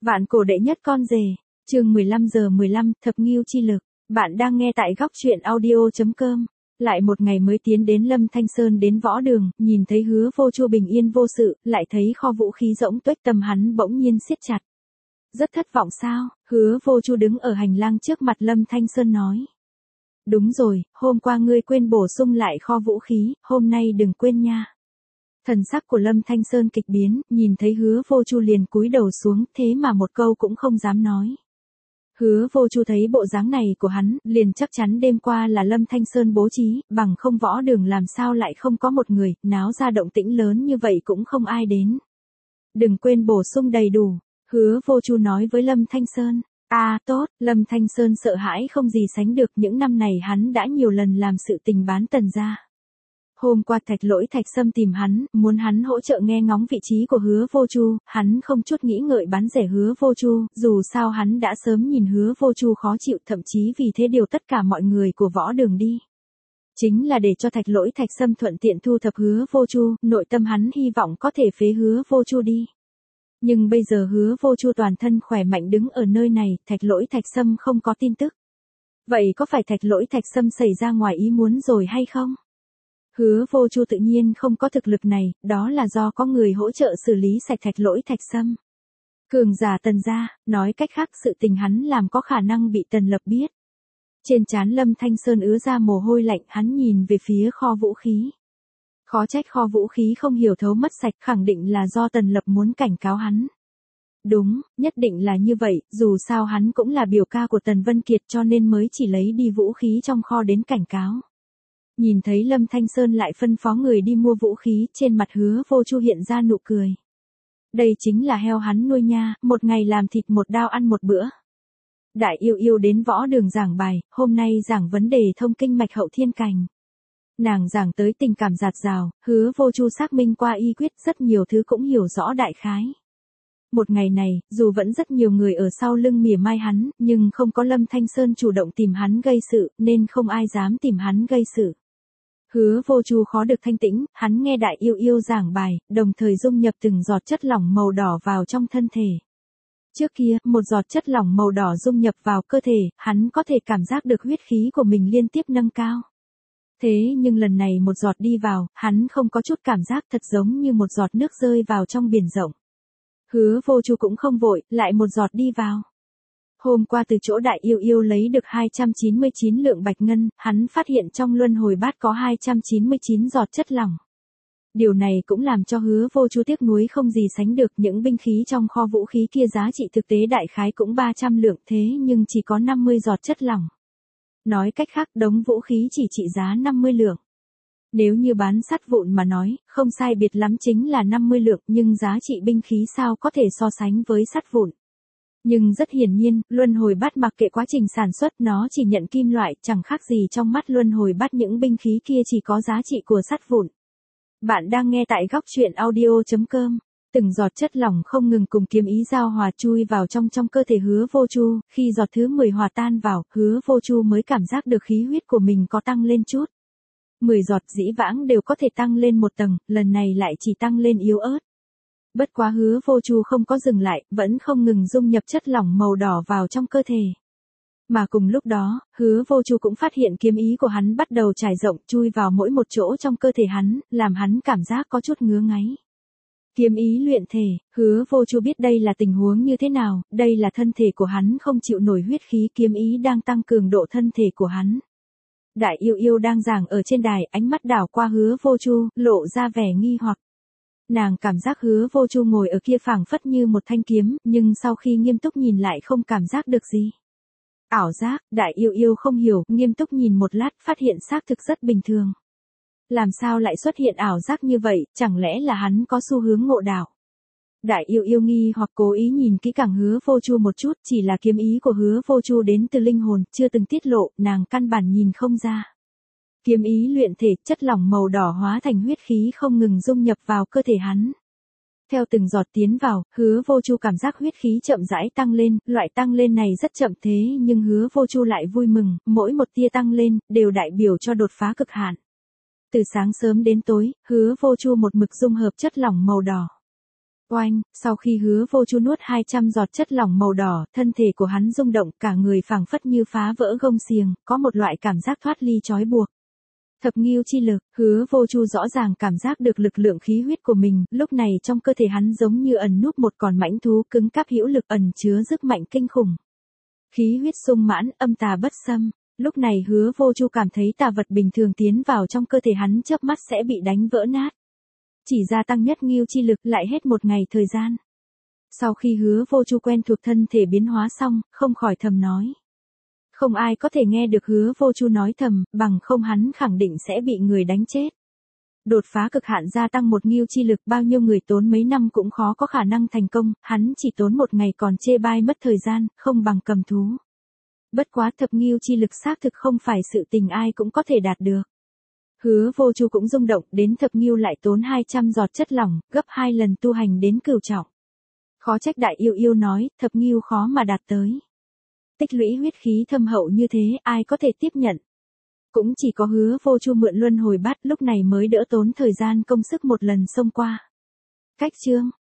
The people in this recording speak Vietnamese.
Vạn cổ đệ nhất con rể, chương 15:15, thập ngưu chi lực. Bạn đang nghe tại góc truyện audio.com. Lại một ngày mới tiến đến Lâm Thanh Sơn đến võ đường, nhìn thấy Hứa Vô Chu bình yên vô sự, lại thấy kho vũ khí rỗng tuếch, tâm hắn bỗng nhiên siết chặt. Rất thất vọng sao? Hứa Vô Chu đứng ở hành lang trước mặt Lâm Thanh Sơn nói. Đúng rồi, hôm qua ngươi quên bổ sung lại kho vũ khí, hôm nay đừng quên nha. Thần sắc của Lâm Thanh Sơn kịch biến, nhìn thấy Hứa Vô Chu liền cúi đầu xuống, thế mà một câu cũng không dám nói. Hứa Vô Chu thấy bộ dáng này của hắn, liền chắc chắn đêm qua là Lâm Thanh Sơn bố trí, bằng không võ đường làm sao lại không có một người, náo ra động tĩnh lớn như vậy cũng không ai đến. Đừng quên bổ sung đầy đủ, Hứa Vô Chu nói với Lâm Thanh Sơn. Tốt, Lâm Thanh Sơn sợ hãi không gì sánh được, những năm này hắn đã nhiều lần làm sự tình bán Tần gia. Hôm qua Thạch Lỗi Thạch Sâm tìm hắn, muốn hắn hỗ trợ nghe ngóng vị trí của Hứa Vô Chu, hắn không chút nghĩ ngợi bán rẻ Hứa Vô Chu, dù sao hắn đã sớm nhìn Hứa Vô Chu khó chịu, thậm chí vì thế điều tất cả mọi người của võ đường đi. Chính là để cho Thạch Lỗi Thạch Sâm thuận tiện thu thập Hứa Vô Chu, nội tâm hắn hy vọng có thể phế Hứa Vô Chu đi. Nhưng bây giờ Hứa Vô Chu toàn thân khỏe mạnh đứng ở nơi này, Thạch Lỗi Thạch Sâm không có tin tức. Vậy có phải Thạch Lỗi Thạch Sâm xảy ra ngoài ý muốn rồi hay không? Hứa Vô Chu tự nhiên không có thực lực này, đó là do có người hỗ trợ xử lý sạch Thạch Lỗi Thạch Sâm. Cường giả Tần gia, nói cách khác sự tình hắn làm có khả năng bị Tần Lập biết. Trên trán Lâm Thanh Sơn ứa ra mồ hôi lạnh, hắn nhìn về phía kho vũ khí. Khó trách kho vũ khí không hiểu thấu mất sạch, khẳng định là do Tần Lập muốn cảnh cáo hắn. Đúng, nhất định là như vậy, dù sao hắn cũng là biểu ca của Tần Vân Kiệt cho nên mới chỉ lấy đi vũ khí trong kho đến cảnh cáo. Nhìn thấy Lâm Thanh Sơn lại phân phó người đi mua vũ khí, trên mặt Hứa Vô Chu hiện ra nụ cười. Đây chính là heo hắn nuôi nha, một ngày làm thịt một đao ăn một bữa. Đại yêu yêu đến võ đường giảng bài, hôm nay giảng vấn đề thông kinh mạch hậu thiên cảnh. Nàng giảng tới tình cảm dạt dào, Hứa Vô Chu xác minh qua y quyết, rất nhiều thứ cũng hiểu rõ đại khái. Một ngày này, dù vẫn rất nhiều người ở sau lưng mỉa mai hắn, nhưng không có Lâm Thanh Sơn chủ động tìm hắn gây sự, nên không ai dám tìm hắn gây sự. Hứa Vô Chu khó được thanh tĩnh, hắn nghe đại yêu yêu giảng bài, đồng thời dung nhập từng giọt chất lỏng màu đỏ vào trong thân thể. Trước kia, một giọt chất lỏng màu đỏ dung nhập vào cơ thể, hắn có thể cảm giác được huyết khí của mình liên tiếp nâng cao. Thế nhưng lần này một giọt đi vào, hắn không có chút cảm giác, thật giống như một giọt nước rơi vào trong biển rộng. Hứa Vô Chu cũng không vội, lại một giọt đi vào. Hôm qua từ chỗ đại yêu yêu lấy được 299 lượng bạch ngân, hắn phát hiện trong luân hồi bát có 299 giọt chất lỏng. Điều này cũng làm cho Hứa Vô Chu tiếc nuối không gì sánh được, những binh khí trong kho vũ khí kia giá trị thực tế đại khái cũng 300 lượng, thế nhưng chỉ có 50 giọt chất lỏng. Nói cách khác, đống vũ khí chỉ trị giá 50 lượng. Nếu như bán sắt vụn mà nói, không sai biệt lắm chính là 50 lượng, nhưng giá trị binh khí sao có thể so sánh với sắt vụn. Nhưng rất hiển nhiên, luân hồi bát mặc kệ quá trình sản xuất, nó chỉ nhận kim loại, chẳng khác gì trong mắt luân hồi bát những binh khí kia chỉ có giá trị của sắt vụn. Bạn đang nghe tại góc truyện audio.com. Từng giọt chất lỏng không ngừng cùng kiếm ý giao hòa chui vào trong cơ thể Hứa Vô Chu, khi giọt thứ 10 hòa tan vào, Hứa Vô Chu mới cảm giác được khí huyết của mình có tăng lên chút. 10 giọt dĩ vãng đều có thể tăng lên một tầng, lần này lại chỉ tăng lên yếu ớt. Bất quá Hứa Vô Chu không có dừng lại, vẫn không ngừng dung nhập chất lỏng màu đỏ vào trong cơ thể. Mà cùng lúc đó, Hứa Vô Chu cũng phát hiện kiếm ý của hắn bắt đầu trải rộng, chui vào mỗi một chỗ trong cơ thể hắn, làm hắn cảm giác có chút ngứa ngáy. Kiếm ý luyện thể, Hứa Vô Chu biết đây là tình huống như thế nào, đây là thân thể của hắn không chịu nổi huyết khí, kiếm ý đang tăng cường độ thân thể của hắn. Đại yêu yêu đang giảng ở trên đài, ánh mắt đảo qua Hứa Vô Chu, lộ ra vẻ nghi hoặc. Nàng cảm giác Hứa Vô Chu ngồi ở kia phảng phất như một thanh kiếm, nhưng sau khi nghiêm túc nhìn lại không cảm giác được gì. Ảo giác, đại yêu yêu không hiểu, nghiêm túc nhìn một lát, phát hiện xác thực rất bình thường. Làm sao lại xuất hiện ảo giác như vậy, chẳng lẽ là hắn có xu hướng ngộ đạo? Đại yêu yêu nghi hoặc cố ý nhìn kỹ càng Hứa Vô Chu một chút, chỉ là kiếm ý của Hứa Vô Chu đến từ linh hồn, chưa từng tiết lộ, nàng căn bản nhìn không ra. Kiếm ý luyện thể, chất lỏng màu đỏ hóa thành huyết khí không ngừng dung nhập vào cơ thể hắn. Theo từng giọt tiến vào, Hứa Vô Chu cảm giác huyết khí chậm rãi tăng lên, loại tăng lên này rất chậm thế nhưng Hứa Vô Chu lại vui mừng, mỗi một tia tăng lên, đều đại biểu cho đột phá cực hạn. Từ sáng sớm đến tối, Hứa Vô Chu một mực dung hợp chất lỏng màu đỏ. Oanh, sau khi Hứa Vô Chu nuốt 200 giọt chất lỏng màu đỏ, thân thể của hắn rung động, cả người phảng phất như phá vỡ gông xiềng, có một loại cảm giác thoát ly trói buộc. Thập ngưu chi lực, Hứa Vô Chu rõ ràng cảm giác được lực lượng khí huyết của mình, lúc này trong cơ thể hắn giống như ẩn núp một con mãnh thú cứng cáp hữu lực ẩn chứa sức mạnh kinh khủng. Khí huyết sung mãn, âm tà bất xâm. Lúc này Hứa Vô Chu cảm thấy tà vật bình thường tiến vào trong cơ thể hắn chớp mắt sẽ bị đánh vỡ nát. Chỉ gia tăng nhất ngưu chi lực lại hết một ngày thời gian. Sau khi Hứa Vô Chu quen thuộc thân thể biến hóa xong, không khỏi thầm nói. Không ai có thể nghe được Hứa Vô Chu nói thầm, bằng không hắn khẳng định sẽ bị người đánh chết. Đột phá cực hạn gia tăng một ngưu chi lực, bao nhiêu người tốn mấy năm cũng khó có khả năng thành công, hắn chỉ tốn một ngày còn chê bai mất thời gian, không bằng cầm thú. Bất quá thập ngưu chi lực xác thực không phải sự tình ai cũng có thể đạt được. Hứa Vô Chu cũng rung động, đến thập ngưu lại tốn 200 giọt chất lỏng, gấp 2 lần tu hành đến cửu trọng. Khó trách Đại Yêu Yêu nói, thập ngưu khó mà đạt tới. Tích lũy huyết khí thâm hậu như thế, ai có thể tiếp nhận. Cũng chỉ có Hứa Vô Chu mượn luân hồi bát lúc này mới đỡ tốn thời gian công sức một lần xông qua. Cách chương